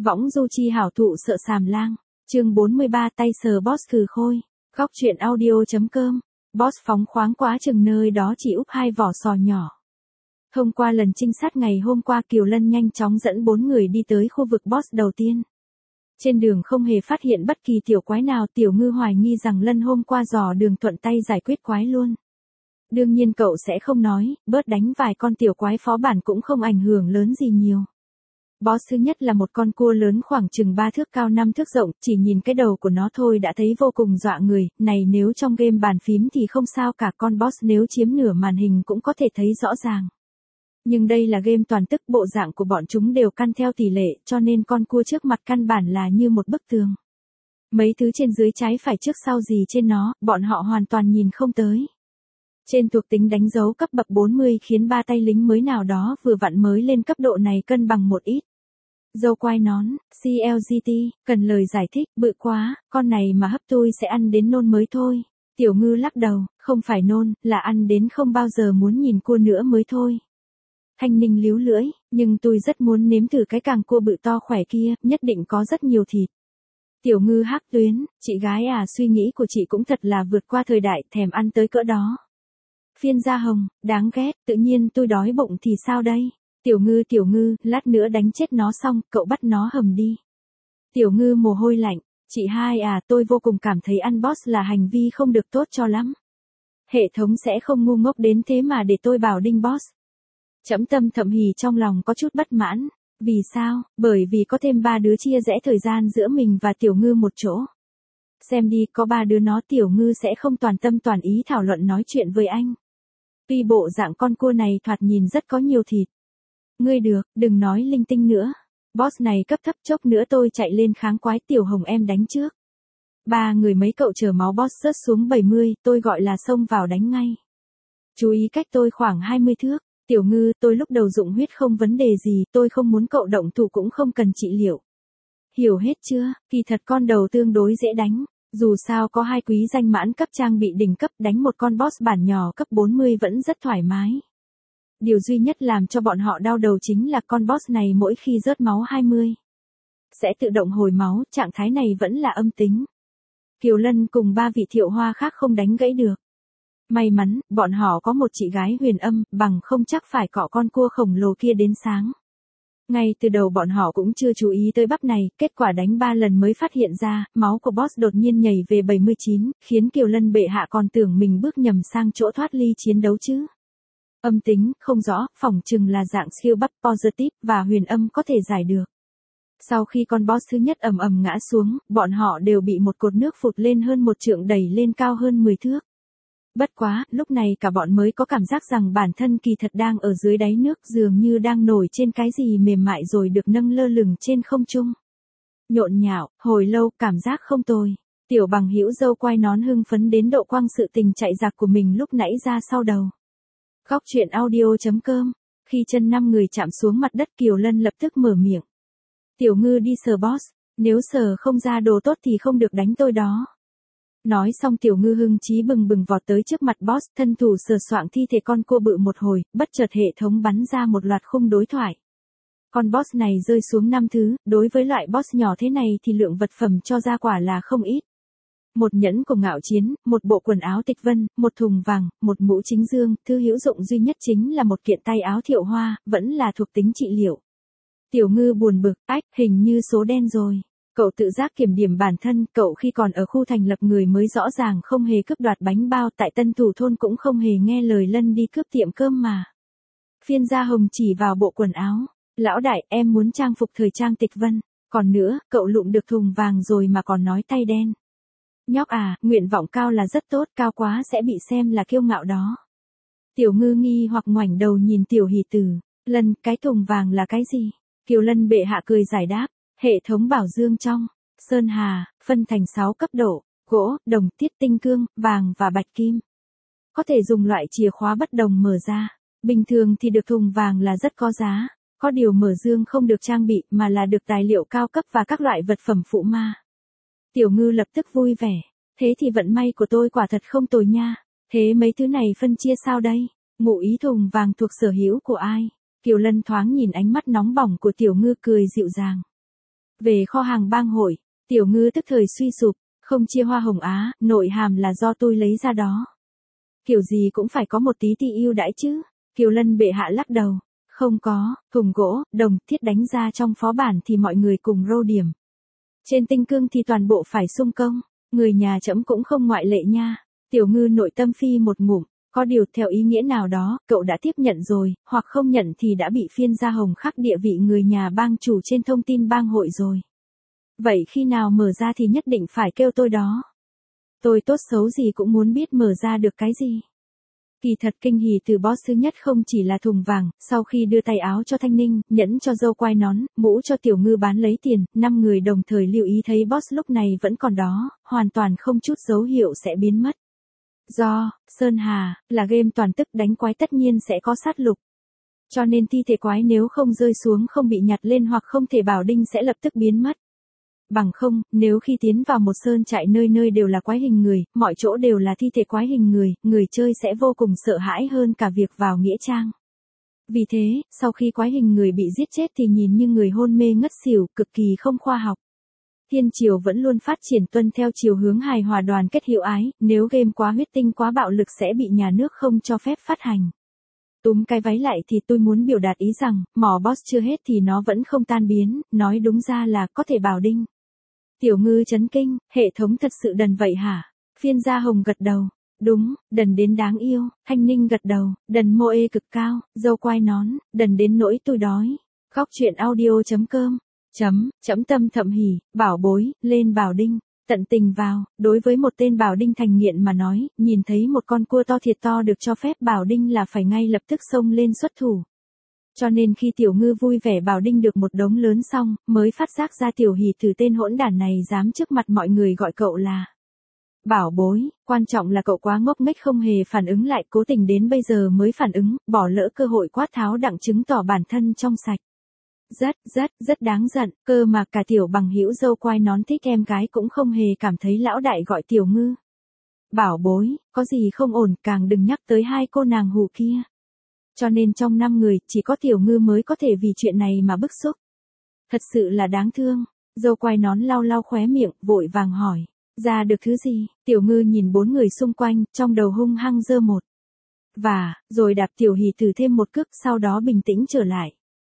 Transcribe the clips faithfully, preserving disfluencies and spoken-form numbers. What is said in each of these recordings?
Võng du chi hảo thụ sợ sàm lang. Chương bốn mươi ba tay sờ boss cừ khôi. Góc truyện audio.com. Boss phóng khoáng quá chừng nơi đó chỉ úp hai vỏ sò nhỏ. Thông qua lần trinh sát ngày hôm qua, Kiều Lân nhanh chóng dẫn bốn người đi tới khu vực boss đầu tiên. Trên đường không hề phát hiện bất kỳ tiểu quái nào, Tiểu Ngư hoài nghi rằng Lân hôm qua dò đường thuận tay giải quyết quái luôn. Đương nhiên cậu sẽ không nói, bớt đánh vài con tiểu quái phó bản cũng không ảnh hưởng lớn gì nhiều. Boss thứ nhất là một con cua lớn khoảng chừng ba thước cao năm thước rộng, chỉ nhìn cái đầu của nó thôi đã thấy vô cùng dọa người, này nếu trong game bàn phím thì không sao cả, con boss nếu chiếm nửa màn hình cũng có thể thấy rõ ràng. Nhưng đây là game toàn tức, bộ dạng của bọn chúng đều căn theo tỷ lệ, cho nên con cua trước mặt căn bản là như một bức tường. Mấy thứ trên dưới trái phải trước sau gì trên nó, bọn họ hoàn toàn nhìn không tới. Trên thuộc tính đánh dấu cấp bậc bốn mươi khiến ba tay lính mới nào đó vừa vặn mới lên cấp độ này cân bằng một ít. Dâu quai nón, xê lờ giê tê, cần lời giải thích, bự quá, con này mà hấp tui sẽ ăn đến nôn mới thôi. Tiểu Ngư lắc đầu, không phải nôn, là ăn đến không bao giờ muốn nhìn cua nữa mới thôi. Thanh Ninh líu lưỡi, nhưng tôi rất muốn nếm thử cái càng cua bự to khỏe kia, nhất định có rất nhiều thịt. Tiểu Ngư hắc tuyến, chị gái à, suy nghĩ của chị cũng thật là vượt qua thời đại, thèm ăn tới cỡ đó. Phiên Gia Hồng, đáng ghét, tự nhiên tôi đói bụng thì sao đây? Tiểu Ngư Tiểu Ngư, lát nữa đánh chết nó xong, cậu bắt nó hầm đi. Tiểu Ngư mồ hôi lạnh, chị hai à, tôi vô cùng cảm thấy ăn boss là hành vi không được tốt cho lắm. Hệ thống sẽ không ngu ngốc đến thế mà để tôi bảo đinh boss. Trẫm Tâm thậm hì trong lòng có chút bất mãn. Vì sao? Bởi vì có thêm ba đứa chia rẽ thời gian giữa mình và Tiểu Ngư một chỗ. Xem đi, có ba đứa nó Tiểu Ngư sẽ không toàn tâm toàn ý thảo luận nói chuyện với anh. Tuy bộ dạng con cua này thoạt nhìn rất có nhiều thịt. Ngươi được, đừng nói linh tinh nữa. Boss này cấp thấp, chốc nữa tôi chạy lên kháng quái, Tiểu Hồng em đánh trước. Ba người mấy cậu chờ máu boss rớt xuống bảy mươi, tôi gọi là xông vào đánh ngay. Chú ý cách tôi khoảng hai mươi thước. Tiểu Ngư, tôi lúc đầu dụng huyết không vấn đề gì, tôi không muốn cậu động thủ cũng không cần trị liệu. Hiểu hết chưa, kỳ thật con đầu tương đối dễ đánh. Dù sao có hai quý danh mãn cấp trang bị đỉnh cấp, đánh một con boss bản nhỏ cấp bốn mươi vẫn rất thoải mái. Điều duy nhất làm cho bọn họ đau đầu chính là con boss này mỗi khi rớt máu hai mươi sẽ tự động hồi máu, trạng thái này vẫn là âm tính. Kiều Lân cùng ba vị thiệu hoa khác không đánh gãy được. May mắn, bọn họ có một chị gái huyền âm, bằng không chắc phải cọ con cua khổng lồ kia đến sáng. Ngay từ đầu bọn họ cũng chưa chú ý tới bắp này, kết quả đánh ba lần mới phát hiện ra, máu của boss đột nhiên nhảy về bảy mươi chín, khiến Kiều Lân bệ hạ còn tưởng mình bước nhầm sang chỗ thoát ly chiến đấu chứ. Âm tính, không rõ, phỏng chừng là dạng siêu bắp positive và huyền âm có thể giải được. Sau khi con boss thứ nhất ầm ầm ngã xuống, bọn họ đều bị một cột nước phụt lên hơn một trượng đẩy lên cao hơn mười thước. Bất quá, lúc này cả bọn mới có cảm giác rằng bản thân kỳ thật đang ở dưới đáy nước, dường như đang nổi trên cái gì mềm mại rồi được nâng lơ lửng trên không trung. Nhộn nhạo, hồi lâu, cảm giác không tồi. Tiểu Bằng hữu dâu quai nón hưng phấn đến độ quăng sự tình chạy giặc của mình lúc nãy ra sau đầu. Góc truyện audio.com. Khi chân năm người chạm xuống mặt đất, Kiều Lân lập tức mở miệng. Tiểu Ngư đi sờ boss, nếu sờ không ra đồ tốt thì không được đánh tôi đó. Nói xong Tiểu Ngư hưng chí bừng bừng vọt tới trước mặt boss, thân thủ sờ soạng thi thể con cua bự một hồi, bất chợt hệ thống bắn ra một loạt khung đối thoại. Con boss này rơi xuống năm thứ, đối với loại boss nhỏ thế này thì lượng vật phẩm cho ra quả là không ít. Một nhẫn của ngạo chiến, một bộ quần áo tịch vân, một thùng vàng, một mũ chính dương, thứ hữu dụng duy nhất chính là một kiện tay áo thiệu hoa, vẫn là thuộc tính trị liệu. Tiểu Ngư buồn bực, ách, hình như số đen rồi. Cậu tự giác kiểm điểm bản thân, cậu khi còn ở khu thành lập người mới rõ ràng không hề cướp đoạt bánh bao, tại Tân Thủ thôn cũng không hề nghe lời Lân đi cướp tiệm cơm mà. Phiên Gia Hồng chỉ vào bộ quần áo. Lão đại, em muốn trang phục thời trang tịch vân. Còn nữa, cậu lụm được thùng vàng rồi mà còn nói tay đen. Nhóc à, nguyện vọng cao là rất tốt, cao quá sẽ bị xem là kiêu ngạo đó. Tiểu Ngư nghi hoặc ngoảnh đầu nhìn Tiểu Hỷ Tử. Lân, cái thùng vàng là cái gì? Kiều Lân bệ hạ cười giải đáp. Hệ thống bảo dương trong Sơn Hà, phân thành sáu cấp độ, gỗ, đồng, tiết tinh cương, vàng và bạch kim. Có thể dùng loại chìa khóa bất đồng mở ra. Bình thường thì được thùng vàng là rất có giá. Có điều mở dương không được trang bị mà là được tài liệu cao cấp và các loại vật phẩm phụ ma. Tiểu Ngư lập tức vui vẻ. Thế thì vận may của tôi quả thật không tồi nha. Thế mấy thứ này phân chia sao đây? Ngụ ý thùng vàng thuộc sở hữu của ai? Kiều Lân thoáng nhìn ánh mắt nóng bỏng của Tiểu Ngư cười dịu dàng. Về kho hàng bang hội, Tiểu Ngư tức thời suy sụp, không chia hoa hồng Á, nội hàm là do tôi lấy ra đó. Kiểu gì cũng phải có một tí ti ưu đãi chứ. Kiều Lân bệ hạ lắc đầu. Không có, thùng gỗ, đồng, thiết đánh ra trong phó bản thì mọi người cùng rô điểm. Trên tinh cương thì toàn bộ phải xung công, người nhà trẫm cũng không ngoại lệ nha. Tiểu Ngư nội tâm phi một ngụm, có điều theo ý nghĩa nào đó, cậu đã tiếp nhận rồi, hoặc không nhận thì đã bị phiên gia hồng khắc địa vị người nhà bang chủ trên thông tin bang hội rồi. Vậy khi nào mở ra thì nhất định phải kêu tôi đó. Tôi tốt xấu gì cũng muốn biết mở ra được cái gì. Kỳ thật kinh hỉ từ boss thứ nhất không chỉ là thùng vàng, sau khi đưa tay áo cho Thanh Ninh, nhẫn cho dâu quai nón, mũ cho Tiểu Ngư bán lấy tiền, năm người đồng thời lưu ý thấy boss lúc này vẫn còn đó, hoàn toàn không chút dấu hiệu sẽ biến mất. Do, Sơn Hà, là game toàn tức đánh quái tất nhiên sẽ có sát lục. Cho nên thi thể quái nếu không rơi xuống không bị nhặt lên hoặc không thể bảo đinh sẽ lập tức biến mất. Bằng không, nếu khi tiến vào một sơn trại nơi nơi đều là quái hình người, mọi chỗ đều là thi thể quái hình người, người chơi sẽ vô cùng sợ hãi hơn cả việc vào nghĩa trang. Vì thế, sau khi quái hình người bị giết chết thì nhìn như người hôn mê ngất xỉu, cực kỳ không khoa học. Thiên triều vẫn luôn phát triển tuân theo chiều hướng hài hòa đoàn kết hiệu ái, nếu game quá huyết tinh quá bạo lực sẽ bị nhà nước không cho phép phát hành. Túm cái váy lại thì tôi muốn biểu đạt ý rằng, mỏ boss chưa hết thì nó vẫn không tan biến, nói đúng ra là có thể bảo đinh. Tiểu Ngư chấn kinh, hệ thống thật sự đần vậy hả? Phiên gia hồng gật đầu. Đúng, đần đến đáng yêu. Thanh Ninh gật đầu, đần mô ê cực cao, dâu quai nón, đần đến nỗi tôi đói. Góc truyện audio chấm com chấm, chấm tâm thậm hỉ, bảo bối, lên bảo đinh, tận tình vào. Đối với một tên bảo đinh thành nghiện mà nói, nhìn thấy một con cua to thiệt to được cho phép bảo đinh là phải ngay lập tức xông lên xuất thủ. Cho nên khi Tiểu Ngư vui vẻ bảo đinh được một đống lớn xong, mới phát giác ra Tiểu Hỷ từ tên hỗn đản này dám trước mặt mọi người gọi cậu là bảo bối, quan trọng là cậu quá ngốc nghếch không hề phản ứng lại, cố tình đến bây giờ mới phản ứng, bỏ lỡ cơ hội quát tháo đặng chứng tỏ bản thân trong sạch. Rất, rất, rất đáng giận, cơ mà cả Tiểu Bằng hữu dâu quai nón thích em gái cũng không hề cảm thấy lão đại gọi Tiểu Ngư bảo bối, có gì không ổn, càng đừng nhắc tới hai cô nàng hù kia. Cho nên trong năm người, chỉ có Tiểu Ngư mới có thể vì chuyện này mà bức xúc. Thật sự là đáng thương. Dâu quai nón lau lau khóe miệng, vội vàng hỏi. Ra được thứ gì? Tiểu Ngư nhìn bốn người xung quanh, trong đầu hung hăng giơ một. Và, rồi đạp Tiểu Hỷ Tử thêm một cước, sau đó bình tĩnh trở lại.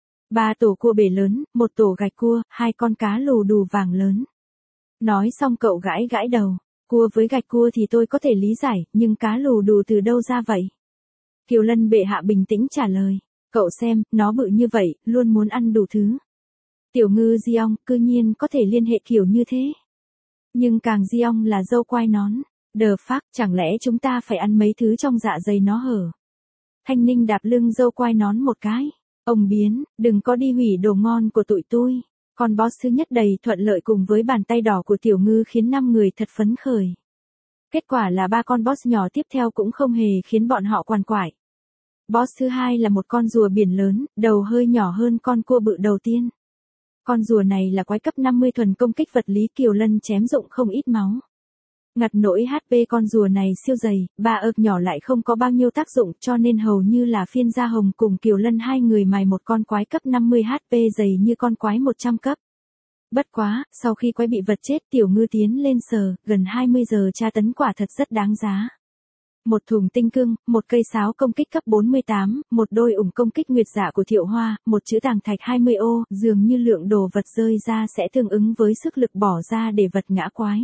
Ba tổ cua bể lớn, một tổ gạch cua, hai con cá lù đù vàng lớn. Nói xong cậu gãi gãi đầu. Cua với gạch cua thì tôi có thể lý giải, nhưng cá lù đù từ đâu ra vậy? Kiều Lân bệ hạ bình tĩnh trả lời. Cậu xem, nó bự như vậy, luôn muốn ăn đủ thứ. Tiểu Ngư Giong, cư nhiên có thể liên hệ kiểu như thế. Nhưng càng Giong là dâu quai nón. Đờ phác, chẳng lẽ chúng ta phải ăn mấy thứ trong dạ dày nó hở? Thanh Ninh đạp lưng dâu quai nón một cái. Ông biến, đừng có đi hủy đồ ngon của tụi tôi. Con boss thứ nhất đầy thuận lợi cùng với bàn tay đỏ của Tiểu Ngư khiến năm người thật phấn khởi. Kết quả là ba con boss nhỏ tiếp theo cũng không hề khiến bọn họ quằn quại. Boss thứ hai là một con rùa biển lớn, đầu hơi nhỏ hơn con cua bự đầu tiên. Con rùa này là quái cấp năm mươi thuần công kích vật lý, Kiều Lân chém dụng không ít máu. Ngặt nỗi hát pê con rùa này siêu dày, ba ợp nhỏ lại không có bao nhiêu tác dụng cho nên hầu như là phiên gia hồng cùng Kiều Lân hai người mài một con quái cấp năm mươi hát pê dày như con quái một trăm cấp. Bất quá, sau khi quái bị vật chết Tiểu Ngư tiến lên sờ, gần hai mươi giờ tra tấn quả thật rất đáng giá. Một thùng tinh cưng, một cây sáo công kích cấp bốn mươi tám, một đôi ủng công kích nguyệt dạ của Thiệu Hoa, một chữ tàng thạch hai mươi ô, dường như lượng đồ vật rơi ra sẽ tương ứng với sức lực bỏ ra để vật ngã quái.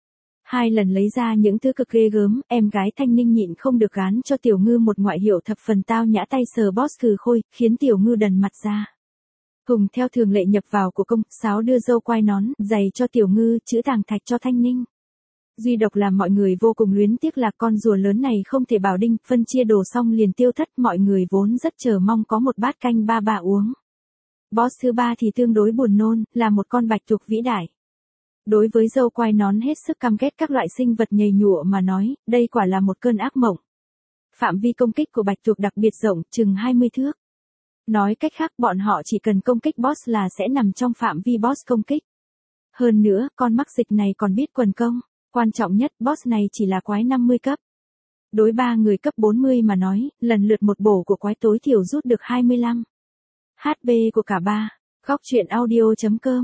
Hai lần lấy ra những thứ cực ghê gớm, em gái Thanh Ninh nhịn không được gán cho Tiểu Ngư một ngoại hiệu thập phần tao nhã tay sờ boss cừ khôi, khiến Tiểu Ngư đần mặt ra. Hùng theo thường lệ nhập vào của công, sáo đưa dâu quai nón, giày cho Tiểu Ngư, chữ tàng thạch cho Thanh Ninh. Duy độc làm mọi người vô cùng luyến tiếc là con rùa lớn này không thể bảo đinh, phân chia đồ xong liền tiêu thất, mọi người vốn rất chờ mong có một bát canh ba bà uống. Boss thứ ba thì tương đối buồn nôn, là một con bạch tuộc vĩ đại. Đối với dâu quai nón hết sức căm ghét các loại sinh vật nhầy nhụa mà nói, đây quả là một cơn ác mộng. Phạm vi công kích của bạch tuộc đặc biệt rộng, chừng hai mươi thước. Nói cách khác bọn họ chỉ cần công kích boss là sẽ nằm trong phạm vi boss công kích. Hơn nữa, con mắc dịch này còn biết quần công. Quan trọng nhất, boss này chỉ là quái năm mươi cấp. Đối ba người cấp bốn mươi mà nói, lần lượt một bổ của quái tối thiểu rút được hai mươi lăm. hát pê của cả ba. Góc truyện audio chấm com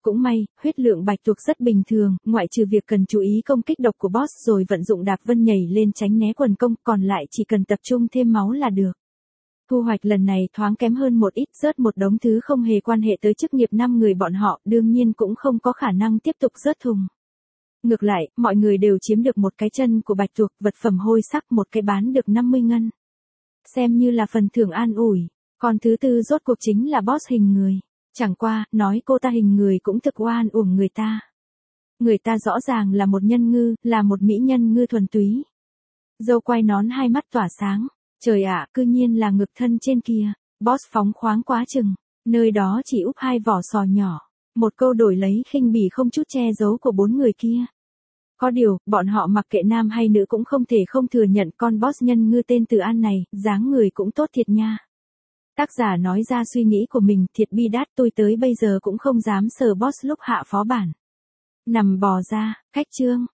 Cũng may, huyết lượng bạch tuộc rất bình thường, ngoại trừ việc cần chú ý công kích độc của boss rồi vận dụng đạp vân nhảy lên tránh né quần công, còn lại chỉ cần tập trung thêm máu là được. Thu hoạch lần này thoáng kém hơn một ít, rớt một đống thứ không hề quan hệ tới chức nghiệp năm người bọn họ, đương nhiên cũng không có khả năng tiếp tục rớt thùng. Ngược lại, mọi người đều chiếm được một cái chân của bạch tuộc, vật phẩm hôi sắc một cái bán được năm mươi ngân. Xem như là phần thưởng an ủi. Còn thứ tư rốt cuộc chính là boss hình người. Chẳng qua, nói cô ta hình người cũng thực oan uổng người ta. Người ta rõ ràng là một nhân ngư, là một mỹ nhân ngư thuần túy. Dâu quay nón hai mắt tỏa sáng. Trời ạ, cư nhiên là ngực thân trên kia. Boss phóng khoáng quá chừng. Nơi đó chỉ úp hai vỏ sò nhỏ. Một câu đổi lấy khinh bỉ không chút che giấu của bốn người kia. Có điều, bọn họ mặc kệ nam hay nữ cũng không thể không thừa nhận con boss nhân ngư tên Từ An này, dáng người cũng tốt thiệt nha. Tác giả nói ra suy nghĩ của mình, thiệt bi đát, tôi tới bây giờ cũng không dám sờ boss lúc hạ phó bản. Nằm bò ra, cách chương.